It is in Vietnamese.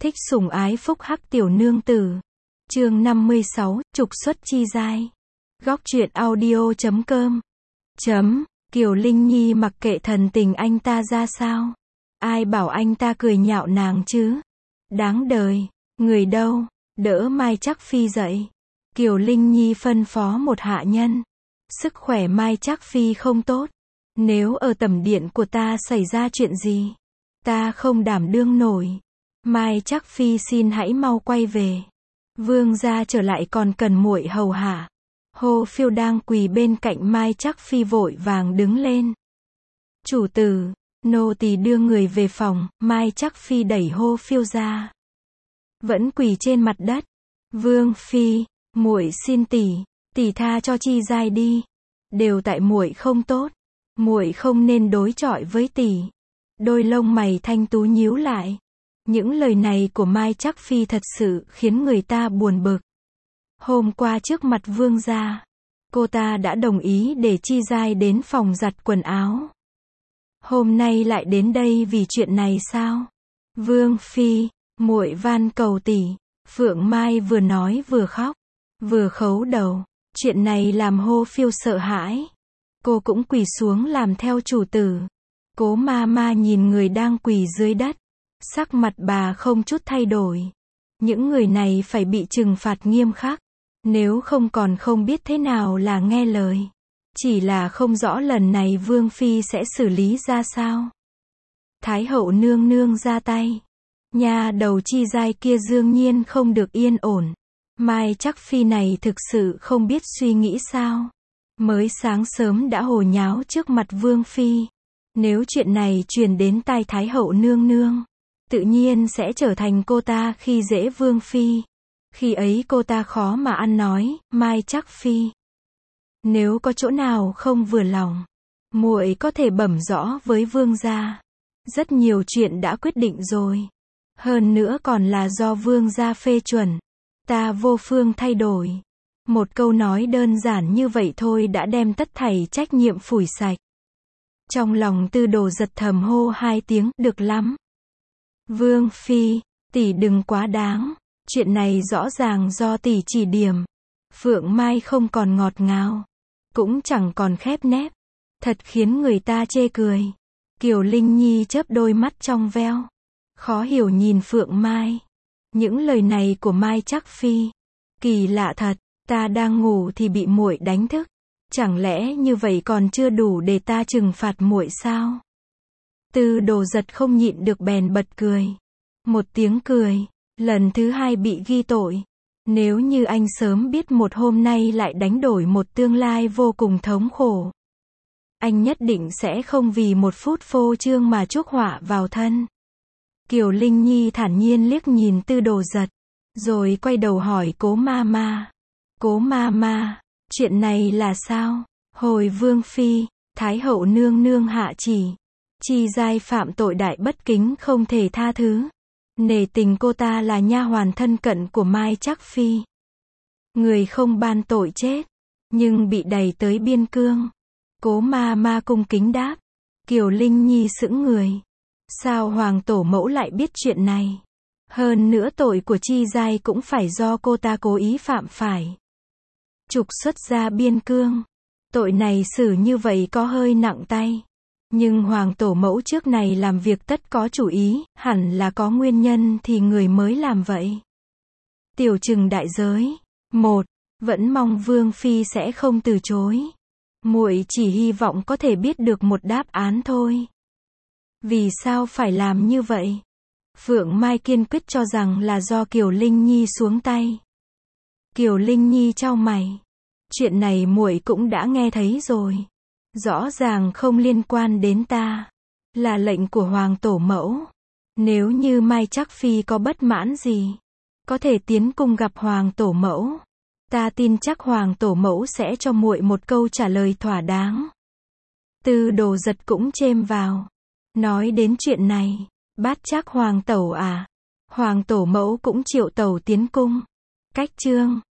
Thích sủng ái phúc hắc tiểu nương tử. Chương 56, trục xuất chi giai. Góc truyện audio.com. Kiều Linh Nhi mặc kệ thần tình anh ta ra sao. Ai bảo anh ta cười nhạo nàng chứ? Đáng đời. Người đâu? Đỡ Mai Trắc Phi dậy. Kiều Linh Nhi phân phó một hạ nhân. Sức khỏe Mai Trắc Phi không tốt. Nếu ở tẩm điện của ta xảy ra chuyện gì, ta không đảm đương nổi. Mai Trắc Phi xin hãy mau quay về. Vương gia trở lại còn cần muội hầu hạ. Hô Phiêu đang quỳ bên cạnh Mai Trắc Phi vội vàng đứng lên. Chủ tử, nô tỳ đưa người về phòng. Mai Trắc Phi đẩy Hô Phiêu ra. Vẫn quỳ trên mặt đất. Vương phi, muội xin tỷ tha cho chi giai đi. Đều tại muội không tốt. Muội không nên đối chọi với tỷ. Đôi lông mày thanh tú nhíu lại. Những lời này của Mai Trắc Phi thật sự khiến người ta buồn bực. Hôm qua trước mặt vương gia, cô ta đã đồng ý để chi giai đến phòng giặt quần áo. Hôm nay lại đến đây vì chuyện này sao? Vương phi, muội van cầu tỷ. Phượng Mai vừa nói vừa khóc, vừa khấu đầu. Chuyện này làm Hô Phiêu sợ hãi. Cô cũng quỳ xuống làm theo chủ tử. Cố ma ma nhìn người đang quỳ dưới đất. Sắc mặt bà không chút thay đổi. Những người này phải bị trừng phạt nghiêm khắc. Nếu không còn không biết thế nào là nghe lời. Chỉ là không rõ lần này Vương Phi sẽ xử lý ra sao. Thái hậu nương nương ra tay. Nhà đầu chi giai kia đương nhiên không được yên ổn. Mai Trắc Phi này thực sự không biết suy nghĩ sao. Mới sáng sớm đã hồ nháo trước mặt Vương Phi. Nếu chuyện này truyền đến tai Thái hậu nương nương, tự nhiên sẽ trở thành cô ta khi dễ Vương Phi. Khi ấy cô ta khó mà ăn nói. Mai Trắc Phi, nếu có chỗ nào không vừa lòng, muội có thể bẩm rõ với vương gia. Rất nhiều chuyện đã quyết định rồi. Hơn nữa còn là do vương gia phê chuẩn. Ta vô phương thay đổi. Một câu nói đơn giản như vậy thôi đã đem tất thảy trách nhiệm phủi sạch. Trong lòng Tư Đồ giật thầm hô hai tiếng, được lắm. Vương phi, tỷ đừng quá đáng. Chuyện này rõ ràng do tỷ chỉ điểm. Phượng Mai không còn ngọt ngào, cũng chẳng còn khép nép. Thật khiến người ta chê cười. Kiều Linh Nhi chớp đôi mắt trong veo. Khó hiểu nhìn Phượng Mai. Những lời này của Mai Trắc Phi. Kỳ lạ thật, ta đang ngủ thì bị muội đánh thức. Chẳng lẽ như vậy còn chưa đủ để ta trừng phạt muội sao? Tư Đồ giật không nhịn được bèn bật cười. Một tiếng cười, lần thứ hai bị ghi tội. Nếu như anh sớm biết một hôm nay lại đánh đổi một tương lai vô cùng thống khổ, anh nhất định sẽ không vì một phút phô trương mà chuốc họa vào thân. Kiều Linh Nhi thản nhiên liếc nhìn Tư Đồ giật, rồi quay đầu hỏi Cố ma ma. Cố ma ma, chuyện này là sao? Hồi Vương Phi, Thái hậu nương nương hạ chỉ. Chi giai phạm tội đại bất kính không thể tha thứ. Nể tình cô ta là nha hoàn thân cận của Mai Trắc Phi. Người không ban tội chết, nhưng bị đày tới biên cương. Cố ma ma cung kính đáp. Kiều Linh Nhi sững người. Sao hoàng tổ mẫu lại biết chuyện này? Hơn nữa tội của chi giai cũng phải do cô ta cố ý phạm phải. Trục xuất ra biên cương. Tội này xử như vậy có hơi nặng tay. Nhưng hoàng tổ mẫu trước này làm việc tất có chủ ý, hẳn là có nguyên nhân thì người mới làm vậy. Tiểu trừng đại giới. Vẫn mong Vương Phi sẽ không từ chối. Muội chỉ hy vọng có thể biết được một đáp án thôi. Vì sao phải làm như vậy? Phượng Mai kiên quyết cho rằng là do Kiều Linh Nhi xuống tay. Kiều Linh Nhi chau mày. Chuyện này muội cũng đã nghe thấy rồi. Rõ ràng không liên quan đến ta. Là lệnh của hoàng tổ mẫu. Nếu như Mai Trắc Phi có bất mãn gì, có thể tiến cung gặp hoàng tổ mẫu. Ta tin chắc hoàng tổ mẫu sẽ cho muội một câu trả lời thỏa đáng. Tư Đồ giật cũng chêm vào. Nói đến chuyện này, Bát Trác hoàng tẩu à? Hoàng tổ mẫu cũng triệu tẩu tiến cung. Cách chương